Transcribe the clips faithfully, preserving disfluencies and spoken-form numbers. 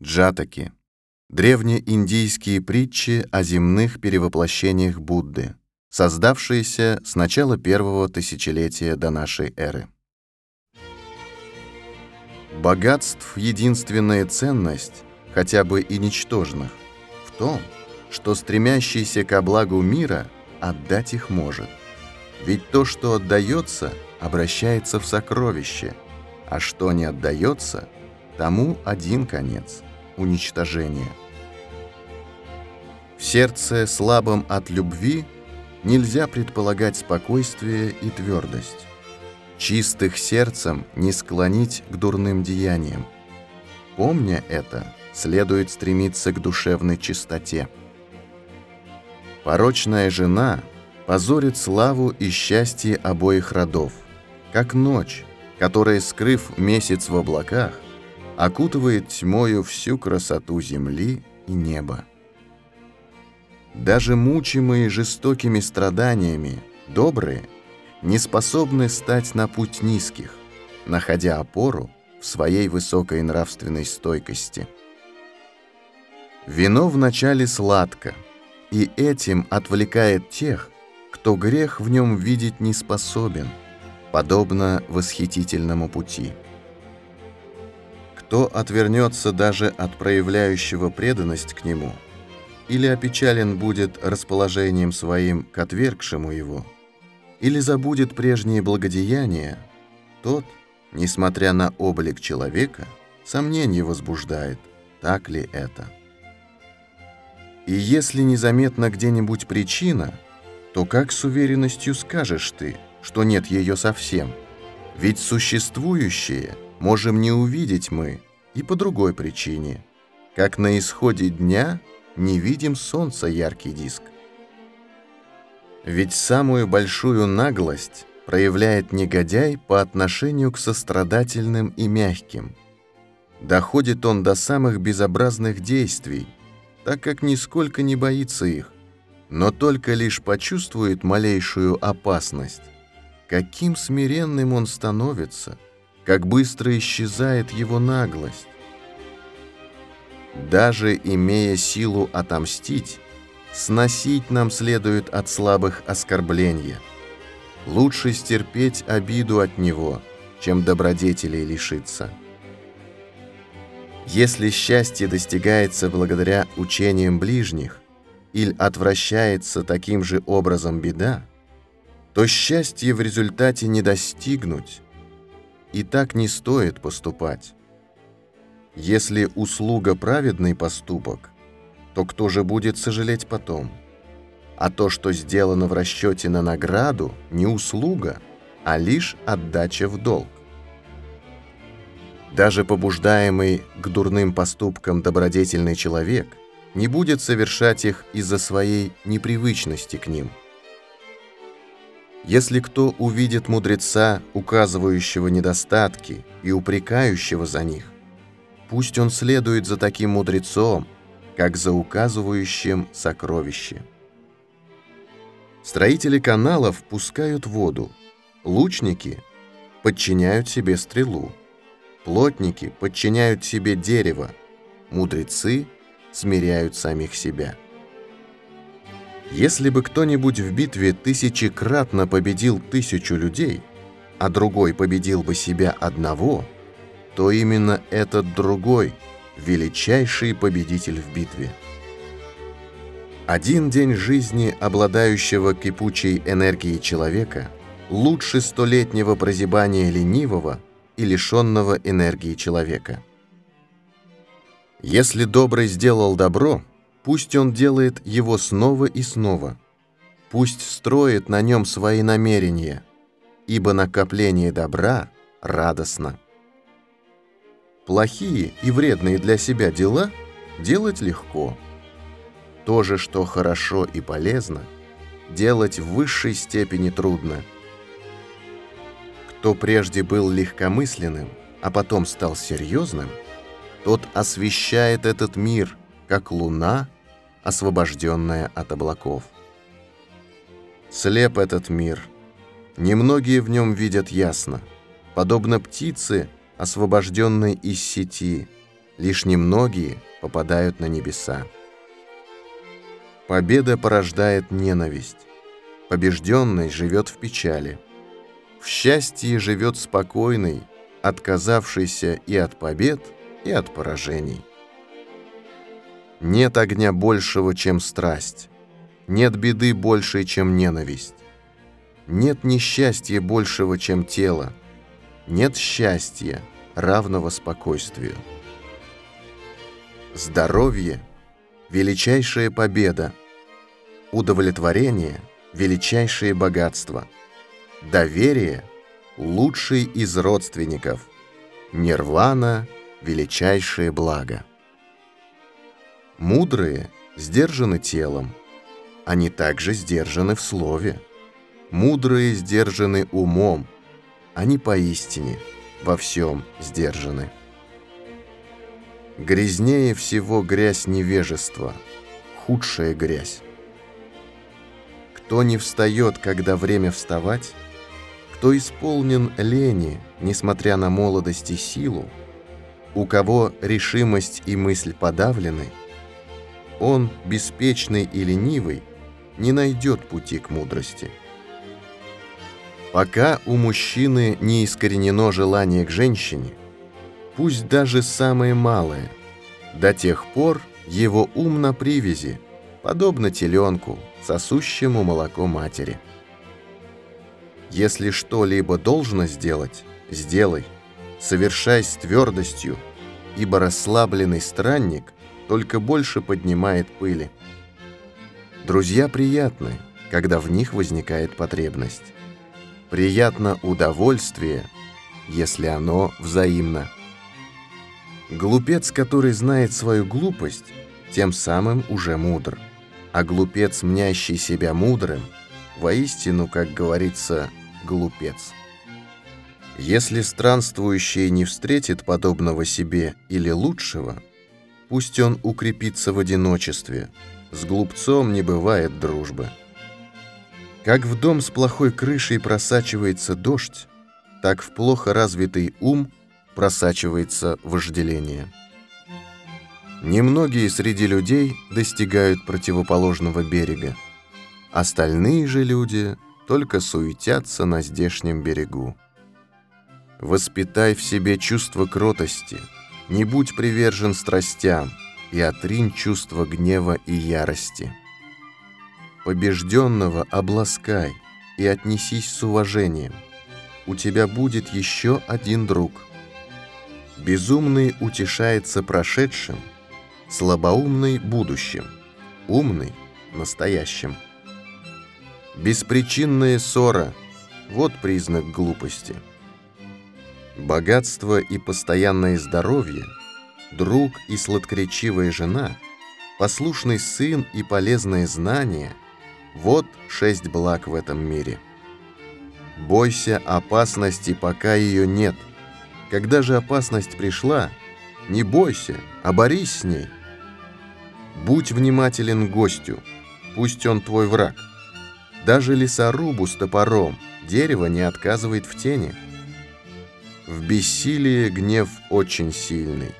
Джатаки – древнеиндийские притчи о земных перевоплощениях Будды, создавшиеся с начала первого тысячелетия до нашей эры. Богатств единственная ценность, хотя бы и ничтожных, в том, что стремящийся ко благу мира отдать их может. Ведь то, что отдается, обращается в сокровище, а что не отдается, тому один конец – уничтожение. В сердце, слабом от любви, нельзя предполагать спокойствие и твердость. Чистых сердцем не склонить к дурным деяниям. Помня это, следует стремиться к душевной чистоте. Порочная жена позорит славу и счастье обоих родов, как ночь, которая, скрыв месяц в облаках, окутывает тьмою всю красоту земли и неба. Даже мучимые жестокими страданиями, добрые не способны стать на путь низких, находя опору в своей высокой нравственной стойкости. Вино вначале сладко, и этим отвлекает тех, кто грех в нем видеть не способен, подобно восхитительному пути. Кто отвернется даже от проявляющего преданность к нему, или опечален будет расположением своим к отвергшему его, или забудет прежние благодеяния, тот, несмотря на облик человека, сомнение возбуждает, так ли это. И если незаметна где-нибудь причина, то как с уверенностью скажешь ты, что нет ее совсем? Ведь существующее можем не увидеть мы и по другой причине, как на исходе дня не видим солнца яркий диск. Ведь самую большую наглость проявляет негодяй по отношению к сострадательным и мягким. Доходит он до самых безобразных действий, так как нисколько не боится их, но только лишь почувствует малейшую опасность. Каким смиренным он становится, как быстро исчезает его наглость. Даже имея силу отомстить, сносить нам следует от слабых оскорбления. Лучше стерпеть обиду от него, чем добродетелей лишиться. Если счастье достигается благодаря учениям ближних или отвращается таким же образом беда, то счастье в результате не достигнуть, и так не стоит поступать. Если услуга праведный поступок, то кто же будет сожалеть потом? А то, что сделано в расчете на награду, не услуга, а лишь отдача в долг. Даже побуждаемый к дурным поступкам добродетельный человек не будет совершать их из-за своей непривычности к ним. Если кто увидит мудреца, указывающего недостатки и упрекающего за них, пусть он следует за таким мудрецом, как за указывающим сокровище. Строители каналов пускают воду, лучники подчиняют себе стрелу, плотники подчиняют себе дерево, мудрецы смиряют самих себя. Если бы кто-нибудь в битве тысячекратно победил тысячу людей, а другой победил бы себя одного, то именно этот другой – величайший победитель в битве. Один день жизни, обладающего кипучей энергией человека, лучше столетнего прозябания ленивого и лишенного энергии человека. Если добрый сделал добро, пусть он делает его снова и снова, пусть строит на нем свои намерения, ибо накопление добра радостно. Плохие и вредные для себя дела делать легко. То же, что хорошо и полезно, делать в высшей степени трудно. Кто прежде был легкомысленным, а потом стал серьезным, тот освещает этот мир, как луна, освобожденная от облаков. Слеп этот мир, немногие в нем видят ясно, подобно птице, освобожденной из сети, лишь немногие попадают на небеса. Победа порождает ненависть, побежденный живет в печали. В счастье живет спокойный, отказавшийся и от побед, и от поражений. Нет огня большего, чем страсть, нет беды большей, чем ненависть, нет несчастья большего, чем тело, нет счастья, равного спокойствию. Здоровье – величайшая победа, удовлетворение – величайшее богатство, доверие – лучший из родственников, нирвана – величайшее благо. Мудрые сдержаны телом, они также сдержаны в слове. Мудрые сдержаны умом, они поистине во всем сдержаны. Грязнее всего грязь невежества, худшая грязь. Кто не встает, когда время вставать, кто исполнен лени, несмотря на молодость и силу, у кого решимость и мысль подавлены, он, беспечный и ленивый, не найдет пути к мудрости. Пока у мужчины не искоренено желание к женщине, пусть даже самое малое, до тех пор его ум на привязи, подобно теленку, сосущему молоко матери. Если что-либо должно сделать, сделай, совершай с твердостью, ибо расслабленный странник только больше поднимает пыли. Друзья приятны, когда в них возникает потребность. Приятно удовольствие, если оно взаимно. Глупец, который знает свою глупость, тем самым уже мудр, а глупец, мнящий себя мудрым, воистину, как говорится, глупец. Если странствующий не встретит подобного себе или лучшего, пусть он укрепится в одиночестве, с глупцом не бывает дружбы. Как в дом с плохой крышей просачивается дождь, так в плохо развитый ум просачивается вожделение. Немногие среди людей достигают противоположного берега, остальные же люди только суетятся на здешнем берегу. Воспитай в себе чувство кротости, не будь привержен страстям и отринь чувство гнева и ярости. Побежденного обласкай и отнесись с уважением. У тебя будет еще один друг. Безумный утешается прошедшим, слабоумный – будущим, умный – настоящим. Беспричинная ссора – вот признак глупости. Богатство и постоянное здоровье, друг и сладкоречивая жена, послушный сын и полезные знания – вот шесть благ в этом мире. Бойся опасности, пока ее нет. Когда же опасность пришла, не бойся, а борись с ней. Будь внимателен к гостю, пусть он твой враг. Даже лесорубу с топором дерево не отказывает в тени. В бессилии гнев очень сильный.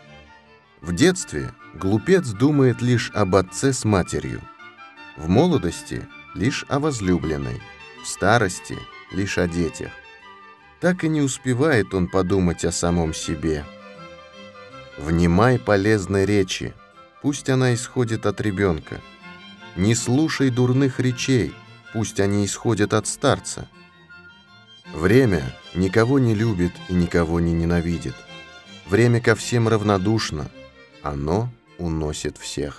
В детстве глупец думает лишь об отце с матерью, в молодости лишь о возлюбленной, в старости лишь о детях. Так и не успевает он подумать о самом себе. Внимай полезной речи, пусть она исходит от ребенка. Не слушай дурных речей, пусть они исходят от старца. Время никого не любит и никого не ненавидит. Время ко всем равнодушно, оно уносит всех.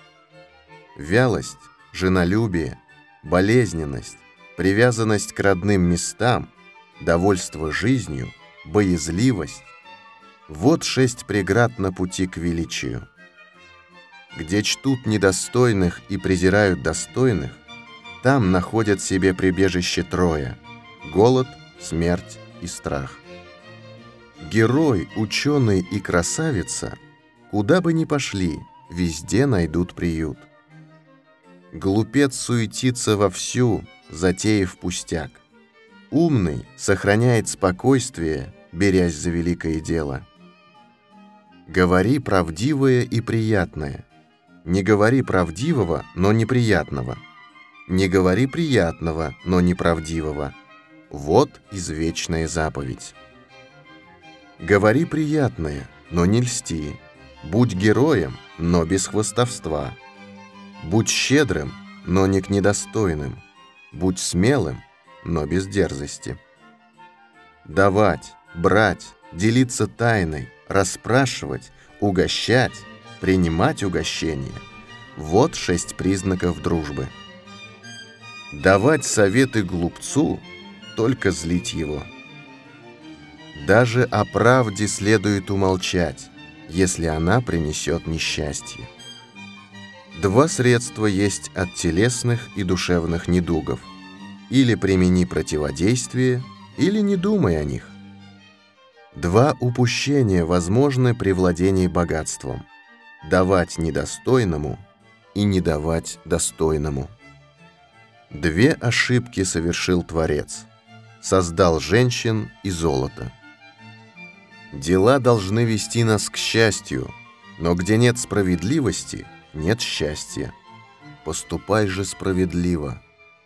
Вялость, женолюбие, болезненность, привязанность к родным местам, довольство жизнью, боязливость – вот шесть преград на пути к величию. Где чтут недостойных и презирают достойных, там находят себе прибежище трое – голод, смерть и страх. Герой, ученый и красавица, куда бы ни пошли, везде найдут приют. Глупец суетится вовсю, затеяв пустяк. Умный сохраняет спокойствие, берясь за великое дело. Говори правдивое и приятное. Не говори правдивого, но неприятного. Не говори приятного, но неправдивого. Вот извечная заповедь. Говори приятное, но не льсти. Будь героем, но без хвастовства. Будь щедрым, но не к недостойным. Будь смелым, но без дерзости. Давать, брать, делиться тайной, расспрашивать, угощать, принимать угощение – вот шесть признаков дружбы. Давать советы глупцу – только злить его. Даже о правде следует умолчать, если она принесет несчастье. Два средства есть от телесных и душевных недугов. Или примени противодействие, или не думай о них. Два упущения возможны при владении богатством: давать недостойному и не давать достойному. Две ошибки совершил Творец: создал женщин и золото. Дела должны вести нас к счастью, но где нет справедливости, нет счастья. Поступай же справедливо.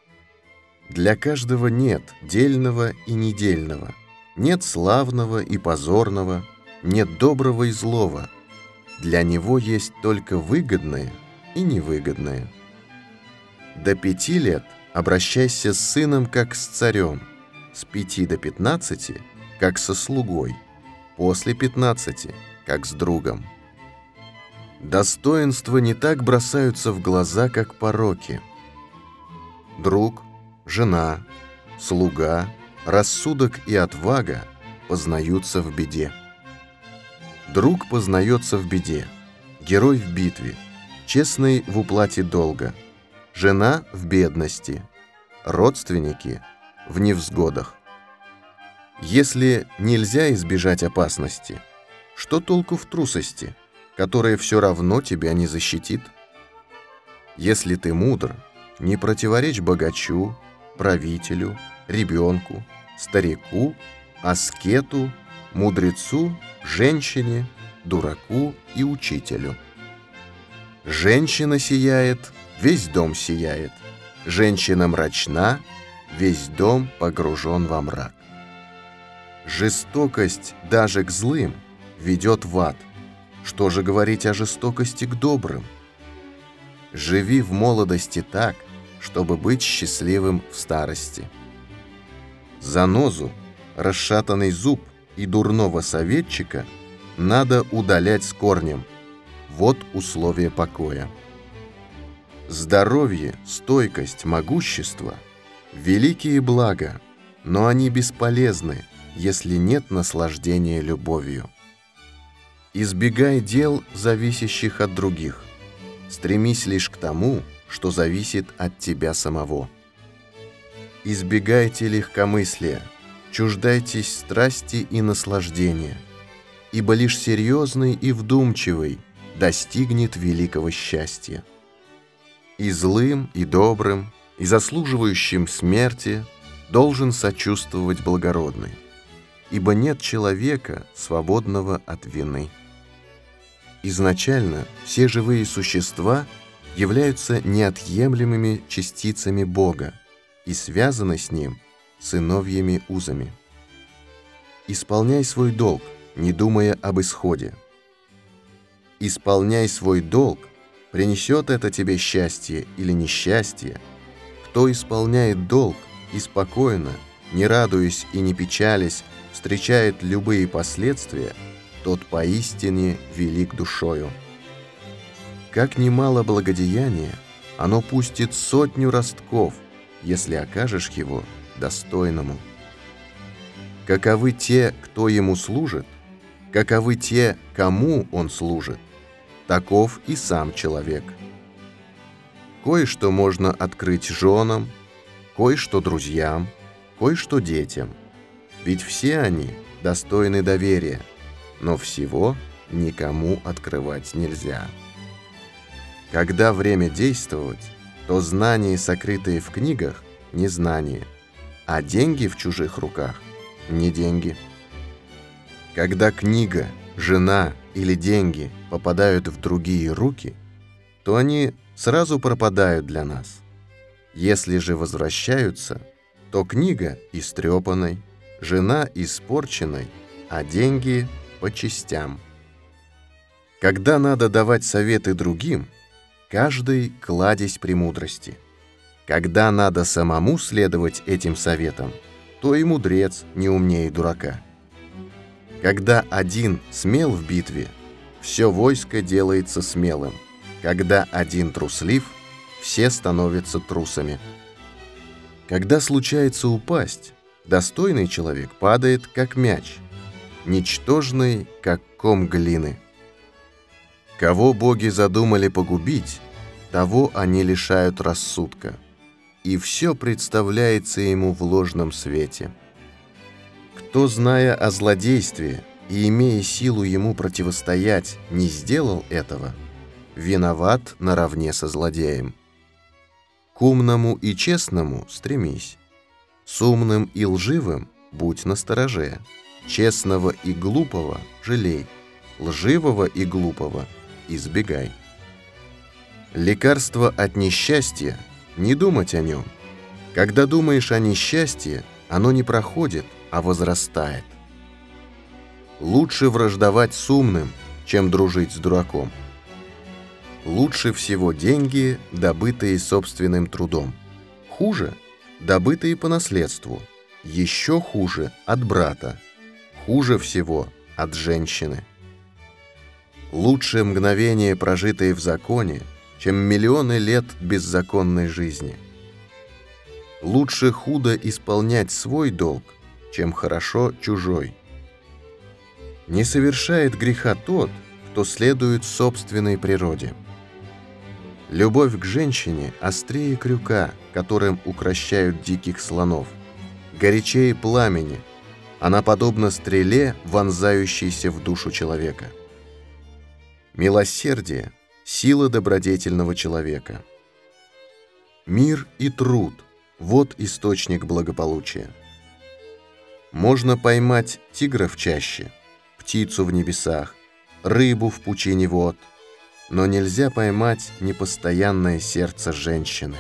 Для каждого нет дельного и недельного, нет славного и позорного, нет доброго и злого. Для него есть только выгодное и невыгодное. До пяти лет обращайся с сыном, как с царем, с пяти до пятнадцати, как со слугой, после пятнадцати, как с другом. Достоинства не так бросаются в глаза, как пороки. Друг, жена, слуга, рассудок и отвага познаются в беде. Друг познается в беде, герой в битве, честный в уплате долга, жена в бедности, родственники в невзгодах. Если нельзя избежать опасности, что толку в трусости, которая все равно тебя не защитит? Если ты мудр, не противоречь богачу, правителю, ребенку, старику, аскету, мудрецу, женщине, дураку и учителю. Женщина сияет, весь дом сияет. Женщина мрачна, весь дом погружен во мрак. Жестокость даже к злым ведет в ад. Что же говорить о жестокости к добрым? Живи в молодости так, чтобы быть счастливым в старости. Занозу, расшатанный зуб и дурного советчика надо удалять с корнем. Вот условие покоя. Здоровье, стойкость, могущество – великие блага, но они бесполезны, если нет наслаждения любовью. Избегай дел, зависящих от других. Стремись лишь к тому, что зависит от тебя самого. Избегайте легкомыслия, чуждайтесь страсти и наслаждения, ибо лишь серьезный и вдумчивый достигнет великого счастья. И злым, и добрым, и заслуживающим смерти должен сочувствовать благородный, ибо нет человека, свободного от вины. Изначально все живые существа являются неотъемлемыми частицами Бога и связаны с Ним сыновьими узами. Исполняй свой долг, не думая об исходе. Исполняй свой долг, принесет это тебе счастье или несчастье. Кто исполняет долг и спокойно, не радуясь и не печалясь, встречает любые последствия, тот поистине велик душою. Как немало благодеяния, оно пустит сотню ростков, если окажешь его достойному. Каковы те, кто ему служит, каковы те, кому он служит, таков и сам человек. Кое-что можно открыть женам, кое-что друзьям, кое-что детям, ведь все они достойны доверия, но всего никому открывать нельзя. Когда время действовать, то знания, сокрытые в книгах, не знания, а деньги в чужих руках не деньги. Когда книга, жена или деньги попадают в другие руки, то они сразу пропадают для нас. Если же возвращаются, то книга истрепанной, жена испорченной, а деньги по частям. Когда надо давать советы другим, каждый кладезь премудрости. Когда надо самому следовать этим советам, то и мудрец не умнее дурака. Когда один смел в битве, все войско делается смелым. Когда один труслив, все становятся трусами. Когда случается упасть, достойный человек падает, как мяч, ничтожный, как ком глины. Кого боги задумали погубить, того они лишают рассудка, и все представляется ему в ложном свете. Кто, зная о злодействе и имея силу ему противостоять, не сделал этого, виноват наравне со злодеем. К умному и честному стремись, с умным и лживым будь настороже, честного и глупого жалей, лживого и глупого избегай. Лекарство от несчастья – не думать о нем. Когда думаешь о несчастье, оно не проходит, а возрастает. Лучше враждовать с умным, чем дружить с дураком. Лучше всего деньги, добытые собственным трудом. Хуже – добытые по наследству. Еще хуже – от брата. Хуже всего – от женщины. Лучше мгновение, прожитое в законе, чем миллионы лет беззаконной жизни. Лучше худо исполнять свой долг, чем хорошо чужой. Не совершает греха тот, кто следует собственной природе. Любовь к женщине острее крюка, которым укрощают диких слонов, горячее пламени. Она подобна стреле, вонзающейся в душу человека. Милосердие – сила добродетельного человека. Мир и труд – вот источник благополучия. Можно поймать тигра в чаще, птицу в небесах, рыбу в пучине вод, но нельзя поймать непостоянное сердце женщины.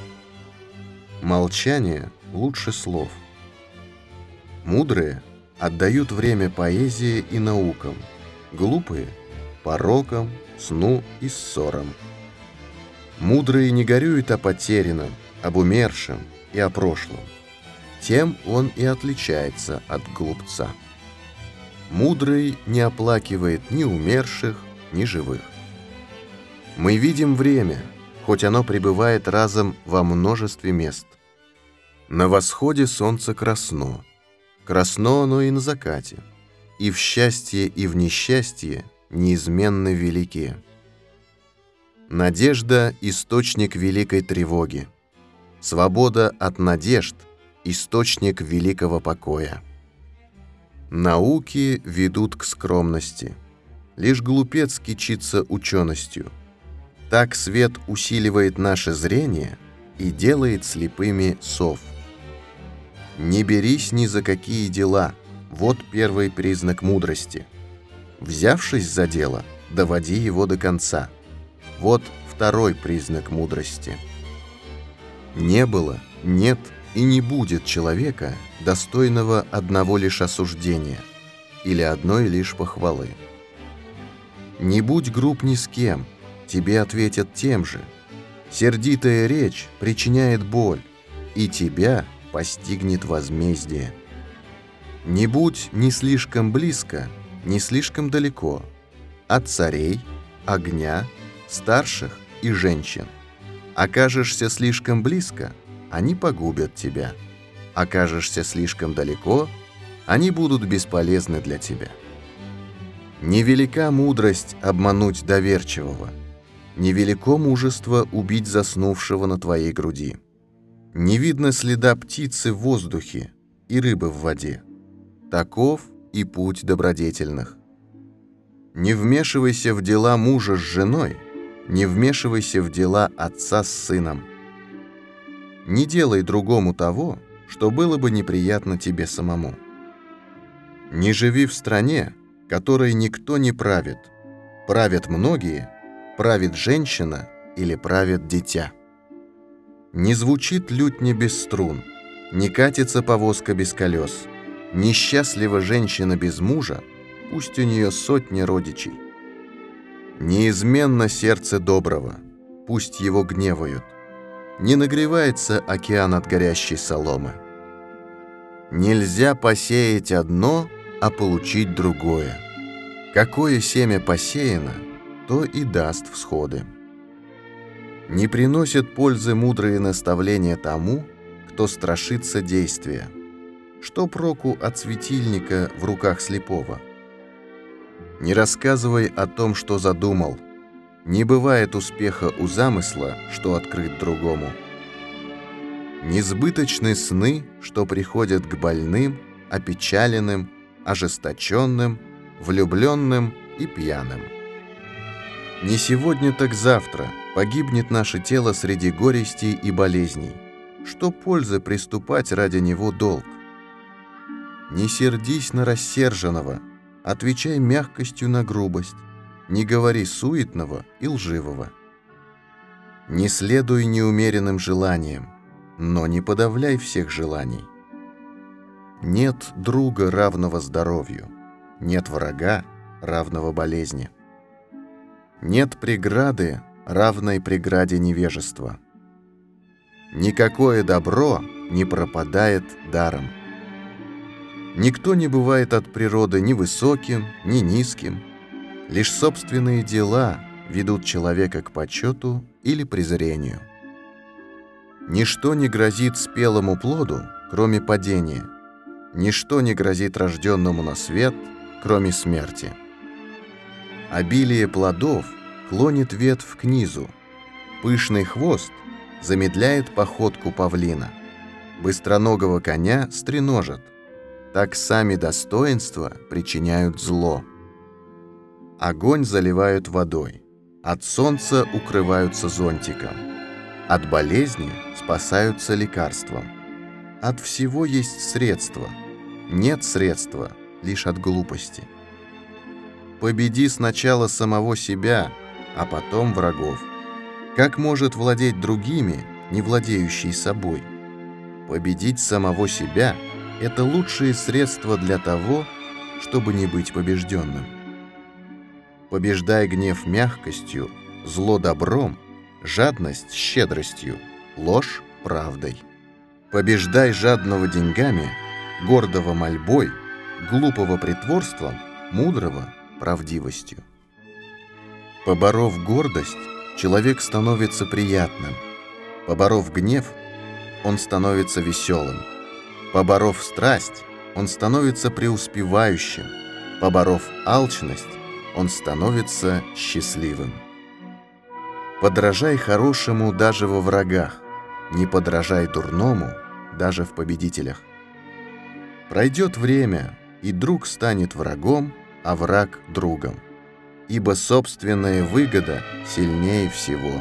Молчание лучше слов. Мудрые отдают время поэзии и наукам, глупые – порокам, сну и ссорам. Мудрый не горюет о потерянном, об умершем и о прошлом. Тем он и отличается от глупца. Мудрый не оплакивает ни умерших, ни живых. Мы видим время, хоть оно пребывает разом во множестве мест. На восходе солнце красно, красно оно и на закате, и в счастье, и в несчастье неизменно велики. Надежда – источник великой тревоги. Свобода от надежд – источник великого покоя. Науки ведут к скромности. Лишь глупец кичится ученостью. Так свет усиливает наше зрение и делает слепыми сов. Не берись ни за какие дела – вот первый признак мудрости. Взявшись за дело, доводи его до конца. Вот второй признак мудрости. Не было, нет и не будет человека, достойного одного лишь осуждения или одной лишь похвалы. Не будь груб ни с кем, тебе ответят тем же. Сердитая речь причиняет боль, и тебя постигнет возмездие. Не будь ни слишком близко, не слишком далеко от царей, огня, старших и женщин. Окажешься слишком близко, они погубят тебя. Окажешься слишком далеко, они будут бесполезны для тебя. Невелика мудрость обмануть доверчивого, невелико мужество убить заснувшего на твоей груди. Не видно следа птицы в воздухе и рыбы в воде. Таков и путь добродетельных. Не вмешивайся в дела мужа с женой, не вмешивайся в дела отца с сыном. Не делай другому того, что было бы неприятно тебе самому. Не живи в стране, которой никто не правит, Правят многие, правит женщина или правит дитя. Не звучит лютня без струн, не катится повозка без колес, несчастлива женщина без мужа, пусть у нее сотни родичей. Неизменно сердце доброго, пусть его гневают, не нагревается океан от горящей соломы. Нельзя посеять одно, а получить другое. Какое семя посеяно, то и даст всходы. Не приносят пользы мудрые наставления тому, кто страшится действия. Что проку от светильника в руках слепого? Не рассказывай о том, что задумал. Не бывает успеха у замысла, что открыт другому. Несбыточны сны, что приходят к больным, опечаленным, ожесточенным, влюбленным и пьяным. Не сегодня, так завтра погибнет наше тело среди горестей и болезней. Что пользы приступать ради него долг? Не сердись на рассерженного, отвечай мягкостью на грубость, не говори суетного и лживого. Не следуй неумеренным желаниям, но не подавляй всех желаний. Нет друга, равного здоровью, нет врага, равного болезни. Нет преграды, равной преграде невежества. Никакое добро не пропадает даром. Никто не бывает от природы ни высоким, ни низким. Лишь собственные дела ведут человека к почету или презрению. Ничто не грозит спелому плоду, кроме падения. Ничто не грозит рожденному на свет, кроме смерти. Обилие плодов клонит ветвь к низу. Пышный хвост замедляет походку павлина. Быстроногого коня стреножат. Так сами достоинства причиняют зло. Огонь заливают водой. От солнца укрываются зонтиком. От болезни спасаются лекарством. От всего есть средство. Нет средства лишь от глупости. Победи сначала самого себя, а потом врагов. Как может владеть другими, не владеющий собой? Победить самого себя – это лучшее средство для того, чтобы не быть побежденным. Побеждай гнев мягкостью, зло добром, жадность щедростью, ложь правдой. Побеждай жадного деньгами, гордого мольбой, глупого притворством, мудрого правдивостью. Поборов гордость, человек становится приятным. Поборов гнев, он становится веселым. Поборов страсть, он становится преуспевающим. Поборов алчность, он становится счастливым. Подражай хорошему даже во врагах, не подражай дурному даже в победителях. Пройдет время, и друг станет врагом, а враг – другом, ибо собственная выгода сильнее всего.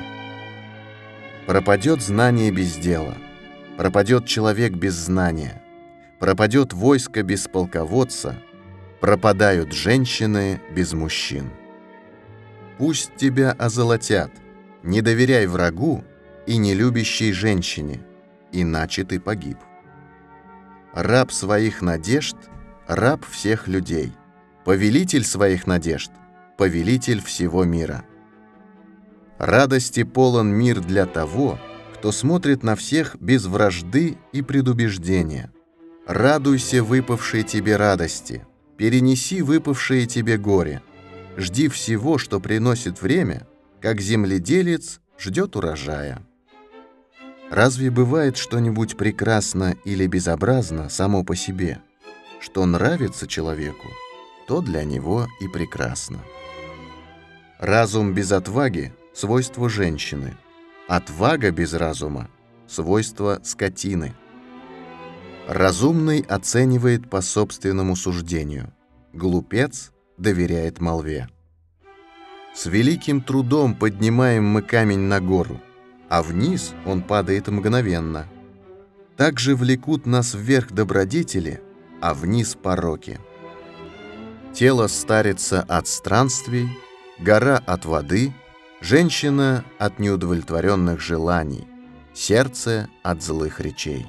Пропадет знание без дела, пропадет человек без знания, пропадет войско без полководца, пропадают женщины без мужчин. Пусть тебя озолотят, не доверяй врагу и нелюбящей женщине, иначе ты погиб. Раб своих надежд – раб всех людей, повелитель своих надежд – повелитель всего мира. Радости полон мир для того, кто смотрит на всех без вражды и предубеждения. Радуйся выпавшей тебе радости, перенеси выпавшее тебе горе. Жди всего, что приносит время, как земледелец ждет урожая. Разве бывает что-нибудь прекрасно или безобразно само по себе? Что нравится человеку, то для него и прекрасно. Разум без отваги – свойство женщины, отвага без разума – свойство скотины. Разумный оценивает по собственному суждению, глупец доверяет молве. С великим трудом поднимаем мы камень на гору, а вниз он падает мгновенно. Так же влекут нас вверх добродетели, а вниз пороки. Тело старится от странствий, гора от воды, женщина от неудовлетворенных желаний, сердце от злых речей.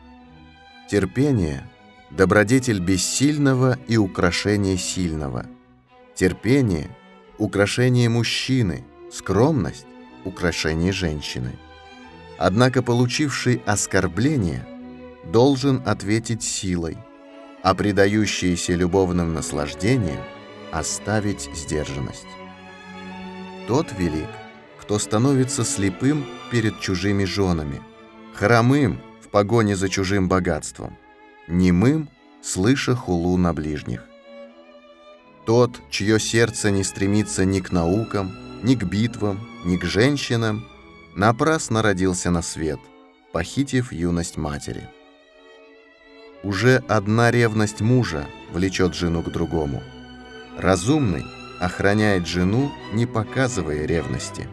Терпение – добродетель бессильного и украшение сильного. Терпение – украшение мужчины, скромность – украшение женщины. Однако получивший оскорбление должен ответить силой, а предающийся любовным наслаждениям оставить сдержанность. Тот велик, кто становится слепым перед чужими женами, хромым в погоне за чужим богатством, немым, слыша хулу на ближних. Тот, чье сердце не стремится ни к наукам, ни к битвам, ни к женщинам, напрасно родился на свет, похитив юность матери. Уже одна ревность мужа влечет жену к другому. Разумный охраняет жену, не показывая ревности.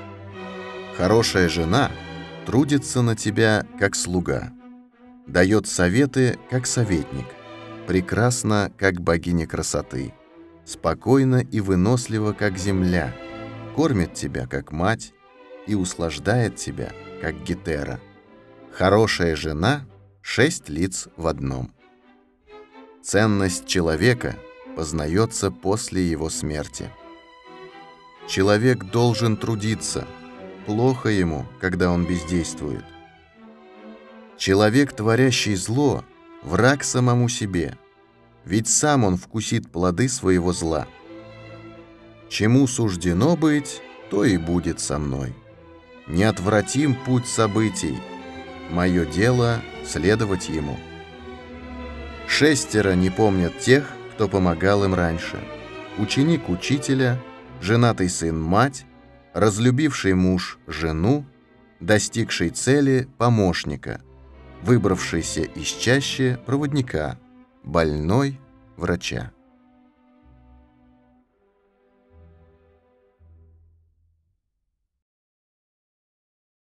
Хорошая жена трудится на тебя, как слуга, дает советы, как советник, прекрасна, как богиня красоты, спокойна и вынослива, как земля, кормит тебя, как мать, и услаждает тебя, как Гетера. Хорошая жена — шесть лиц в одном. Ценность человека познается после его смерти. Человек должен трудиться, плохо ему, когда он бездействует. Человек, творящий зло, враг самому себе, ведь сам он вкусит плоды своего зла. Чему суждено быть, то и будет со мной. Неотвратим путь событий, мое дело следовать ему. Шестеро не помнят тех, кто помогал им раньше. Ученик учителя, женатый сын мать, разлюбивший муж жену, достигший цели помощника, выбравшийся из чащи проводника, больной врача.